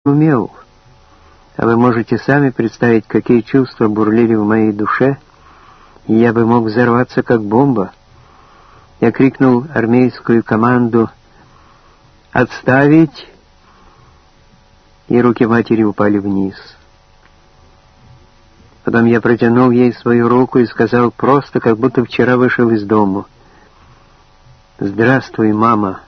умел, а вы можете сами представить, какие чувства бурлили в моей душе, и я бы мог взорваться, как бомба. Я крикнул армейскую команду «Отставить!», и руки матери упали вниз. Потом я протянул ей свою руку и сказал просто, как будто вчера вышел из дому: «Здравствуй, мама».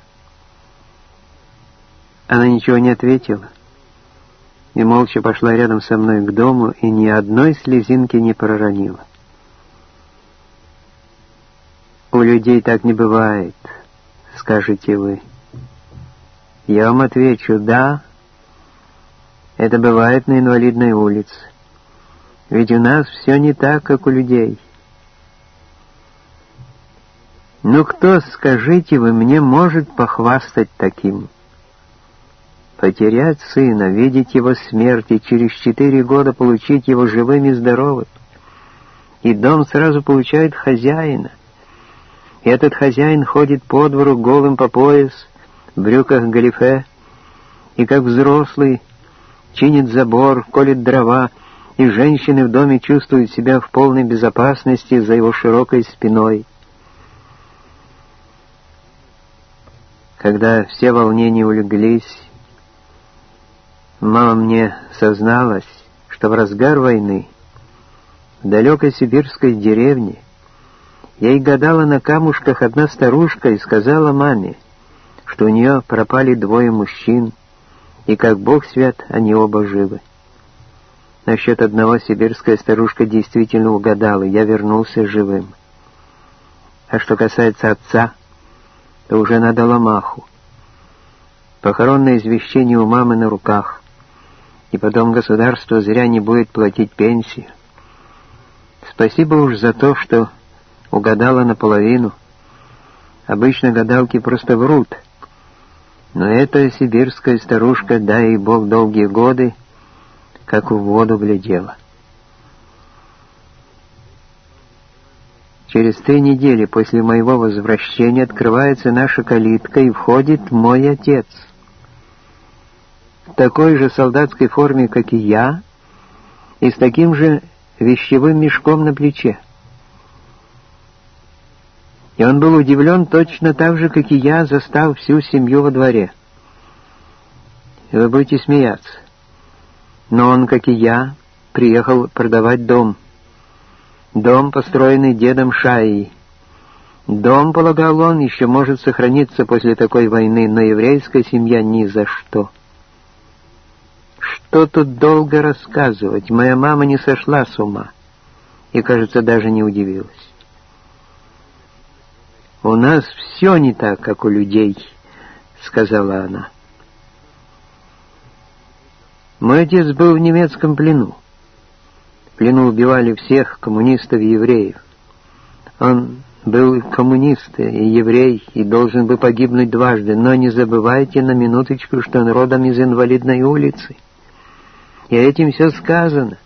Она ничего не ответила и молча пошла рядом со мной к дому и ни одной слезинки не проронила. «У людей так не бывает», — скажете вы. Я вам отвечу: да, это бывает на Инвалидной улице. Ведь у нас все не так, как у людей. Ну кто, скажите вы, мне может похвастать таким? Потерять сына, видеть его смерть и через 4 года получить его живым и здоровым. И дом сразу получает хозяина. И этот хозяин ходит по двору голым по пояс, в брюках галифе, и как взрослый чинит забор, колет дрова, и женщины в доме чувствуют себя в полной безопасности за его широкой спиной. Когда все волнения улеглись, мама мне созналась, что в разгар войны в далекой сибирской деревне ей гадала на камушках одна старушка и сказала маме, что у нее пропали 2 мужчин, и как Бог свят, они оба живы. Насчет одного сибирская старушка действительно угадала, я вернулся живым. А что касается отца, то уже надала маху. Похоронное извещение у мамы на руках, и потом государство зря не будет платить пенсию. Спасибо уж за то, что угадала наполовину. Обычно гадалки просто врут. Но эта сибирская старушка, дай ей Бог долгие годы, как в воду глядела. Через 3 недели после моего возвращения открывается наша калитка, и входит мой отец. В такой же солдатской форме, как и я, и с таким же вещевым мешком на плече. И он был удивлен точно так же, как и я, застав всю семью во дворе. И вы будете смеяться. Но он, как и я, приехал продавать дом. Дом, построенный дедом Шаей. Дом, полагал он, еще может сохраниться после такой войны, но еврейская семья ни за что. Что тут долго рассказывать? Моя мама не сошла с ума и, кажется, даже не удивилась. «У нас все не так, как у людей», — сказала она. Мой отец был в немецком плену. В плену убивали всех коммунистов и евреев. Он был и коммунист, и еврей, и должен был погибнуть дважды. Но не забывайте на минуточку, что он родом из Инвалидной улицы. И этим все сказано.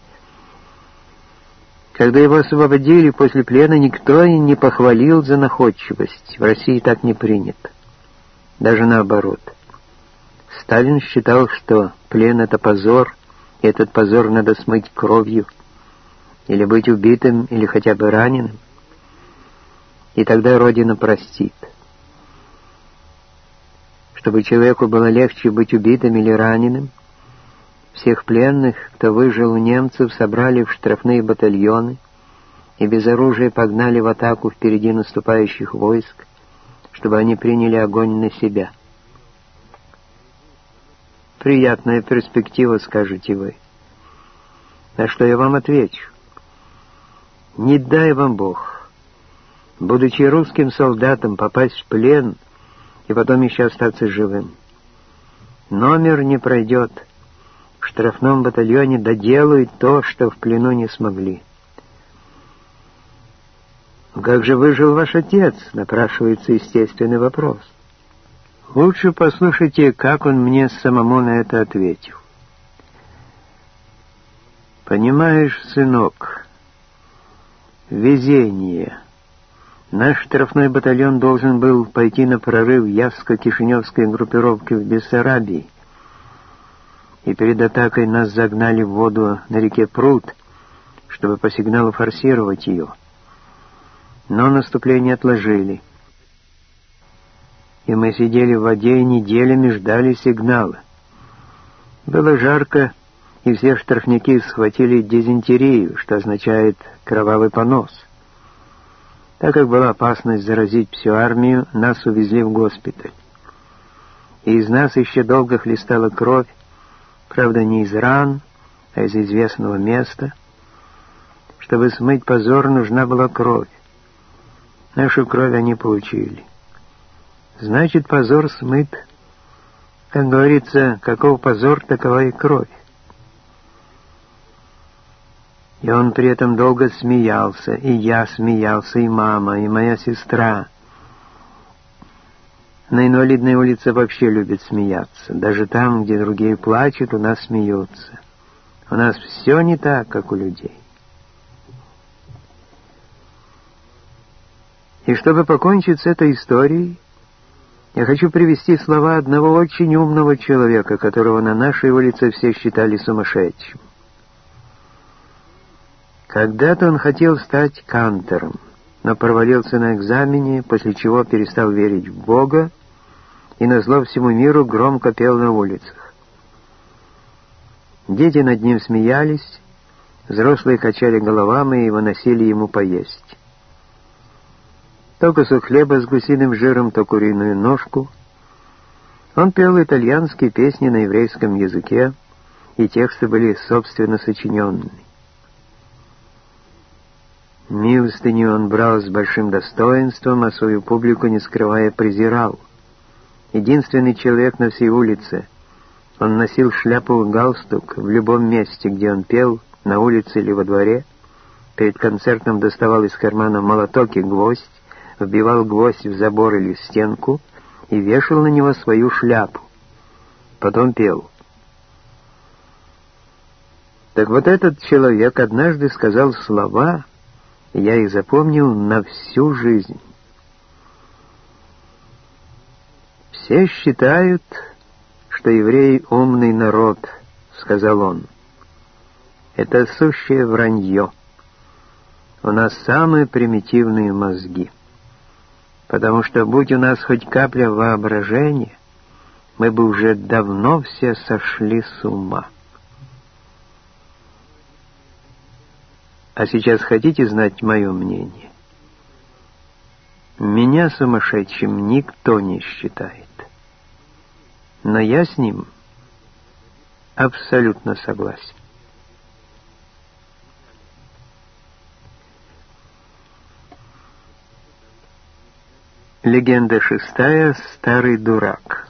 Когда его освободили после плена, никто и не похвалил за находчивость. В России так не принято. Даже наоборот. Сталин считал, что плен — это позор, и этот позор надо смыть кровью, или быть убитым, или хотя бы раненым. И тогда Родина простит. Чтобы человеку было легче быть убитым или раненым, всех пленных, кто выжил у немцев, собрали в штрафные батальоны и без оружия погнали в атаку впереди наступающих войск, чтобы они приняли огонь на себя. Приятная перспектива, скажете вы. На что я вам отвечу? Не дай вам Бог, будучи русским солдатом, попасть в плен и потом еще остаться живым. Номер не пройдет. В штрафном батальоне доделают то, что в плену не смогли. «Как же выжил ваш отец?» — напрашивается естественный вопрос. Лучше послушайте, как он мне самому на это ответил. «Понимаешь, сынок, везение. Наш штрафной батальон должен был пойти на прорыв Явско-Кишиневской группировки в Бессарабии. и перед атакой нас загнали в воду на реке Пруд, чтобы по сигналу форсировать ее. Но наступление отложили, и мы сидели в воде и неделями ждали сигнала. Было жарко, и все штрафники схватили дизентерию, что означает «кровавый понос». Так как была опасность заразить всю армию, нас увезли в госпиталь. И из нас еще долго хлестала кровь, правда не из ран, а из известного места. Чтобы смыть позор, нужна была кровь. Нашу кровь они получили. Значит, позор смыт. Как говорится, каков позор, такова и кровь. И он при этом долго смеялся, и я смеялся, и мама, и моя сестра. На Инвалидной улице вообще любят смеяться. Даже там, где другие плачут, у нас смеются. У нас все не так, как у людей. И чтобы покончить с этой историей, я хочу привести слова одного очень умного человека, которого на нашей улице все считали сумасшедшим. Когда-то он хотел стать кантором, но провалился на экзамене, после чего перестал верить в Бога и назло всему миру громко пел на улицах. Дети над ним смеялись, взрослые качали головами и выносили ему поесть. То кусок хлеба с гусиным жиром, то куриную ножку. Он пел итальянские песни на еврейском языке, и тексты были собственно сочиненными. Милостыню он брал с большим достоинством, а свою публику, не скрывая, презирал. Единственный человек на всей улице. Он носил шляпу и галстук в любом месте, где он пел, на улице или во дворе. Перед концертом доставал из кармана молоток и гвоздь, вбивал гвоздь в забор или в стенку и вешал на него свою шляпу. Потом пел. Так вот этот человек однажды сказал слова, и я их запомнил на всю жизнь. «Все считают, что евреи умный народ», — сказал он. «Это сущее вранье. У нас самые примитивные мозги. Потому что, будь у нас хоть капля воображения, мы бы уже давно все сошли с ума». А сейчас хотите знать мое мнение? Меня сумасшедшим никто не считает. Но я с ним абсолютно согласен. Легенда 6. Старый дурак.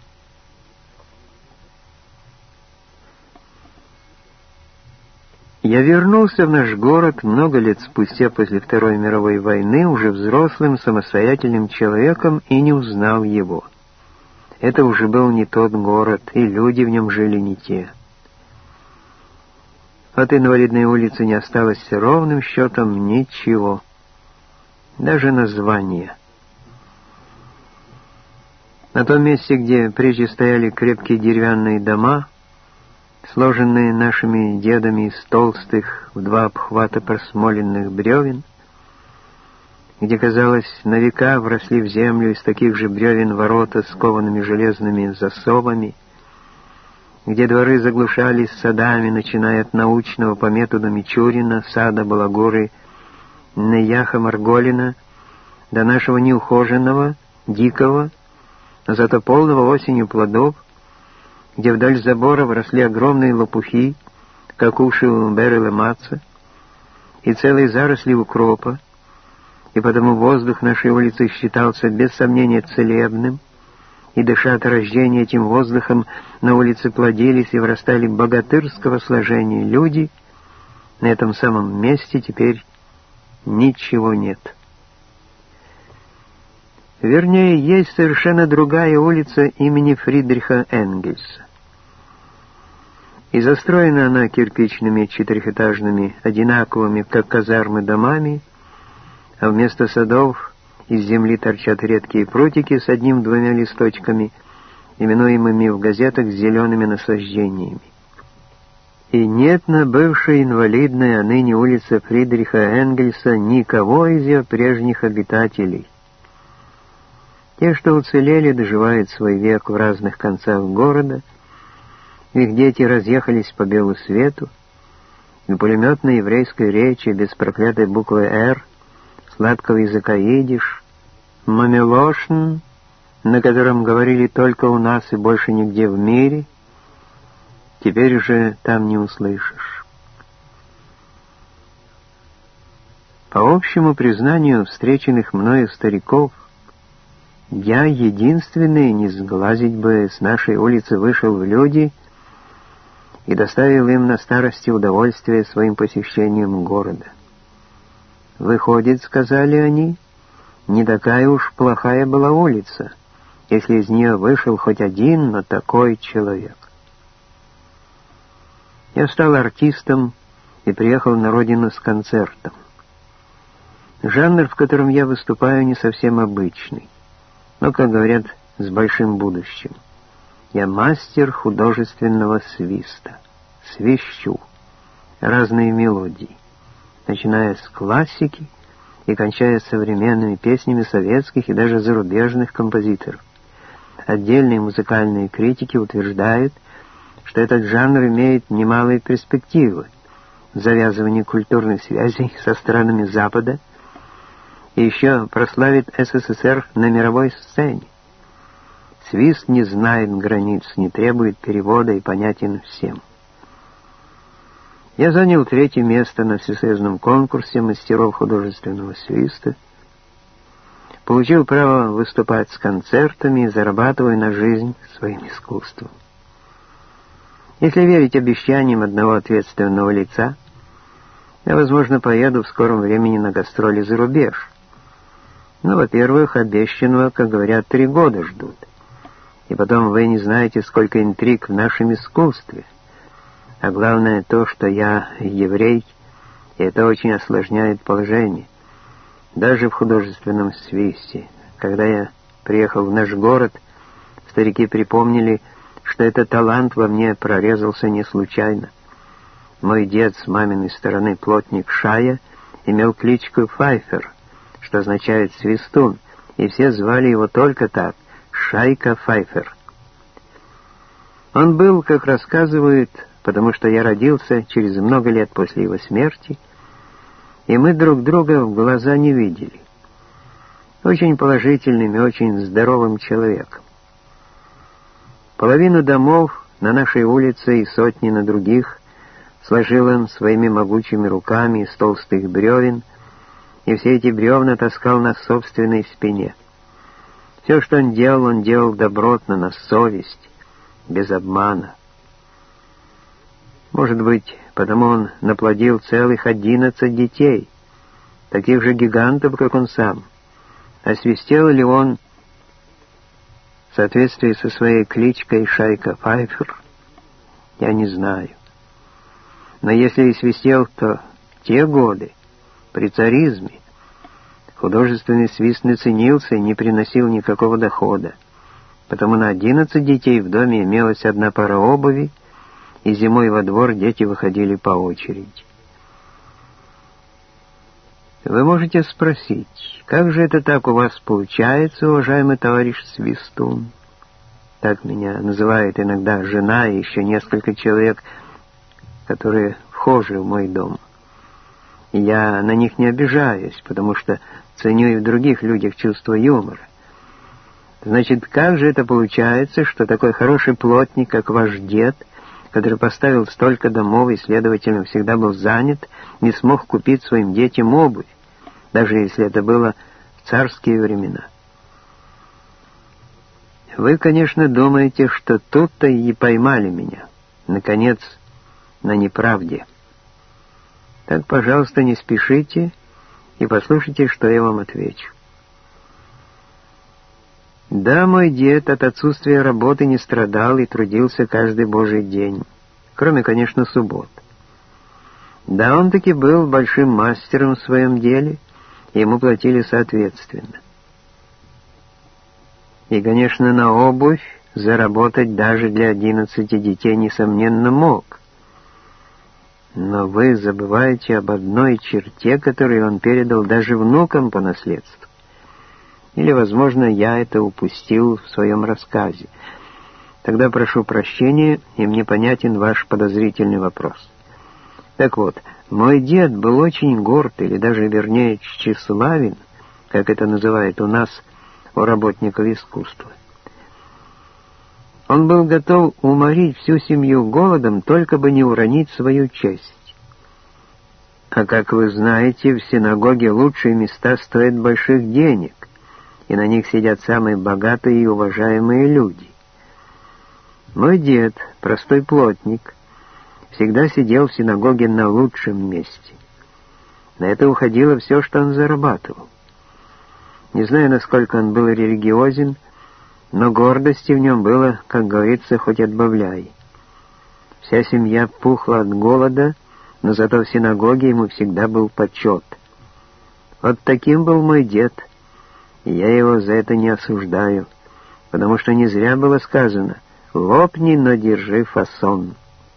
Я вернулся в наш город много лет спустя после Второй мировой войны уже взрослым самостоятельным человеком и не узнал его. Это уже был не тот город, и люди в нем жили не те. От Инвалидной улицы не осталось ровным счетом ничего, даже названия. На том месте, где прежде стояли крепкие деревянные дома, сложенные нашими дедами из толстых в 2 обхвата просмоленных бревен, где, казалось, на века вросли в землю из таких же бревен ворота с коваными железными засовами, где дворы заглушались садами, начиная от научного по методу Мичурина, сада Балагуры, Неяха Марголина, до нашего неухоженного, дикого, но зато полного осенью плодов, где вдоль забора росли огромные лопухи, как уши у Берила Матца, и целые заросли укропа, и потому воздух нашей улицы считался без сомнения целебным, и, дыша от рождения этим воздухом, на улице плодились и вырастали богатырского сложения люди, на этом самом месте теперь ничего нет. Вернее, есть совершенно другая улица имени Фридриха Энгельса. И застроена она кирпичными 4-этажными, одинаковыми, как казармы, домами, а вместо садов из земли торчат редкие прутики с 1-2 листочками, именуемыми в газетах «зелеными насаждениями». И нет на бывшей инвалидной, а ныне улице Фридриха Энгельса никого из ее прежних обитателей. Те, что уцелели, доживают свой век в разных концах города, их дети разъехались по белу свету, и пулеметной еврейской речи без проклятой буквы «Р», сладкого языка идиш, мамелошн, на котором говорили только у нас и больше нигде в мире, теперь уже там не услышишь. По общему признанию встреченных мною стариков, я единственный, не сглазить бы, с нашей улицы вышел в люди и доставил им на старости удовольствие своим посещением города. «Выходит, — сказали они, — не такая уж плохая была улица, если из нее вышел хоть один, но такой человек». Я стал артистом и приехал на родину с концертом. Жанр, в котором я выступаю, не совсем обычный, но, как говорят, с большим будущим. Я мастер художественного свиста. Свищу разные мелодии, начиная с классики и кончая современными песнями советских и даже зарубежных композиторов. Отдельные музыкальные критики утверждают, что этот жанр имеет немалые перспективы в завязывании культурных связей со странами Запада и еще прославит СССР на мировой сцене. Свист не знает границ, не требует перевода и понятен всем. Я занял 3-е место на всесоюзном конкурсе мастеров художественного свиста, получил право выступать с концертами и зарабатываю на жизнь своим искусством. Если верить обещаниям одного ответственного лица, я, возможно, поеду в скором времени на гастроли за рубеж. Но, во-первых, обещанного, как говорят, 3 года ждут. И потом вы не знаете, сколько интриг в нашем искусстве. А главное то, что я еврей, и это очень осложняет положение. Даже в художественном свисте. Когда я приехал в наш город, старики припомнили, что этот талант во мне прорезался не случайно. Мой дед с маминой стороны, плотник Шая, имел кличку Файфер, что означает «свистун», и все звали его только так — Шайка Файфер. Он был, как рассказывают, потому что я родился через много лет после его смерти, и мы друг друга в глаза не видели. Очень положительным и очень здоровым человеком. Половину домов на нашей улице и сотни на других сложил он своими могучими руками из толстых бревен, и все эти бревна таскал на собственной спине. Все, что он делал добротно, на совесть, без обмана. Может быть, потому он наплодил целых 11 детей, таких же гигантов, как он сам. А свистел ли он в соответствии со своей кличкой Шайка Файфер, я не знаю. Но если и свистел, то в те годы, при царизме, художественный свист не ценился и не приносил никакого дохода, потому на 11 детей в доме имелась одна пара обуви, и зимой во двор дети выходили по очереди. Вы можете спросить, как же это так у вас получается, уважаемый товарищ Свистун? Так меня называет иногда жена и еще несколько человек, которые вхожи в мой дом. И я на них не обижаюсь, потому что ценю и в других людях чувство юмора. Значит, как же это получается, что такой хороший плотник, как ваш дед, который поставил столько домов и, следовательно, всегда был занят, не смог купить своим детям обувь, даже если это было в царские времена? Вы, конечно, думаете, что тут-то и поймали меня, наконец, на неправде. Так, пожалуйста, не спешите и послушайте, что я вам отвечу. Да, мой дед от отсутствия работы не страдал и трудился каждый божий день, кроме, конечно, суббот. Да, он таки был большим мастером в своем деле, и ему платили соответственно. И, конечно, на обувь заработать даже для 11 детей, несомненно, мог. Но вы забываете об одной черте, которую он передал даже внукам по наследству. Или, возможно, я это упустил в своем рассказе. Тогда прошу прощения, и мне понятен ваш подозрительный вопрос. Так вот, мой дед был очень горд, или даже, вернее, тщеславен, как это называют у нас, у работников искусства. Он был готов уморить всю семью голодом, только бы не уронить свою честь. А как вы знаете, в синагоге лучшие места стоят больших денег, и на них сидят самые богатые и уважаемые люди. Мой дед, простой плотник, всегда сидел в синагоге на лучшем месте. На это уходило все, что он зарабатывал. Не знаю, насколько он был религиозен, но гордости в нем было, как говорится, хоть отбавляй. Вся семья пухла от голода, но зато в синагоге ему всегда был почет. Вот таким был мой дед, и я его за это не осуждаю, потому что не зря было сказано «лопни, но держи фасон».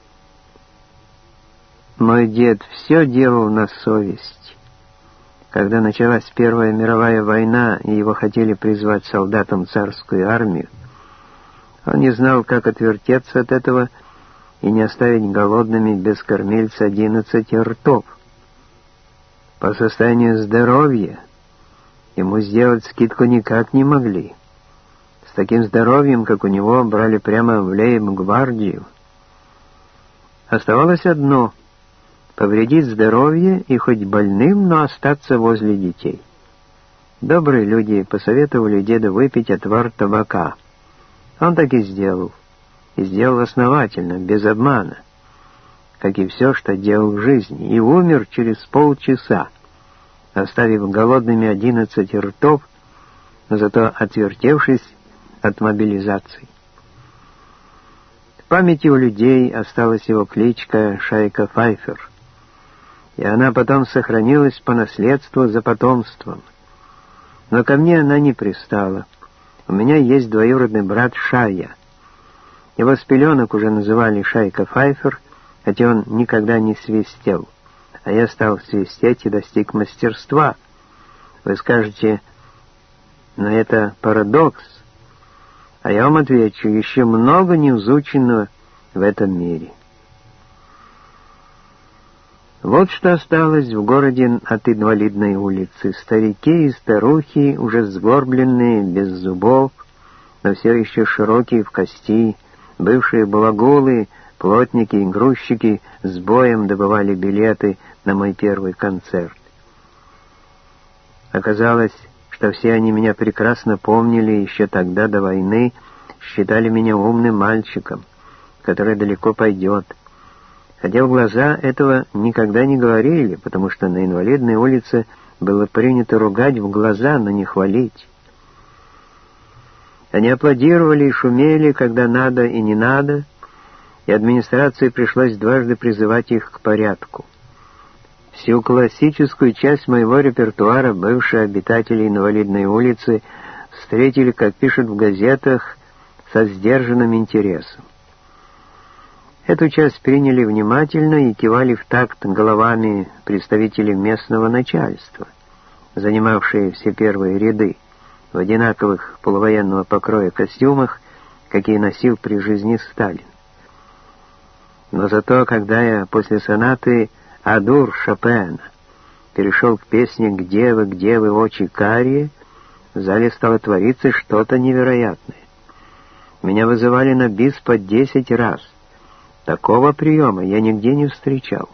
Мой дед все делал на совесть. Когда началась Первая мировая война, и его хотели призвать солдатом в царскую армию, он не знал, как отвертеться от этого и не оставить голодными без кормильца 11 ртов. По состоянию здоровья ему сделать скидку никак не могли. С таким здоровьем, как у него, брали прямо в лейб-гвардию. Оставалось одно — повредить здоровье и хоть больным, но остаться возле детей. Добрые люди посоветовали деду выпить отвар табака. Он так и сделал. И сделал основательно, без обмана, как и все, что делал в жизни, и умер через полчаса, оставив голодными 11 ртов, но зато отвертевшись от мобилизации. В памяти у людей осталась его кличка «Шайка Пфайфер», и она потом сохранилась по наследству за потомством. Но ко мне она не пристала. У меня есть двоюродный брат Шая. Его с пеленок уже называли Шайка Пфайфер, хотя он никогда не свистел. А я стал свистеть и достиг мастерства. Вы скажете, но это парадокс. А я вам отвечу, еще много неизученного в этом мире. Вот что осталось в городе от Инвалидной улицы. Старики и старухи, уже сгорбленные, без зубов, но все еще широкие в кости, бывшие балагулы, плотники и грузчики с боем добывали билеты на мой первый концерт. Оказалось, что все они меня прекрасно помнили еще тогда, до войны, считали меня умным мальчиком, который далеко пойдет. Хотя в глаза этого никогда не говорили, потому что на Инвалидной улице было принято ругать в глаза, но не хвалить. Они аплодировали и шумели, когда надо и не надо, и администрации пришлось дважды призывать их к порядку. Всю классическую часть моего репертуара бывшие обитатели Инвалидной улицы встретили, как пишут в газетах, со сдержанным интересом. Эту часть приняли внимательно и кивали в такт головами представители местного начальства, занимавшие все первые ряды, в одинаковых полувоенного покроя костюмах, какие носил при жизни Сталин. Но зато, когда я после сонаты «Адур» Шопена перешел к песне где вы, очи карие», в зале стало твориться что-то невероятное. Меня вызывали на бис по 10 раз. Такого приема я нигде не встречал.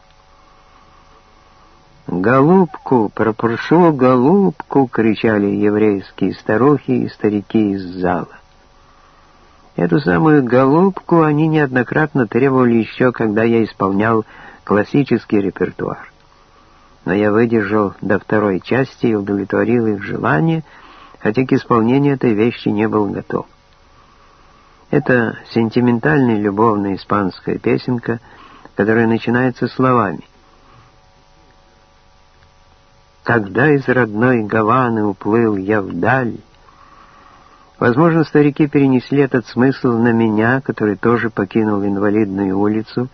«Голубку, прошу голубку!» — кричали еврейские старухи и старики из зала. Эту самую голубку они неоднократно требовали еще, когда я исполнял классический репертуар. Но я выдержал до второй части и удовлетворил их желание, хотя к исполнению этой вещи не был готов. Это сентиментальная любовная испанская песенка, которая начинается словами: «Когда из родной Гаваны уплыл я вдаль, Возможно, старики перенесли этот смысл на меня, который тоже покинул инвалидную улицу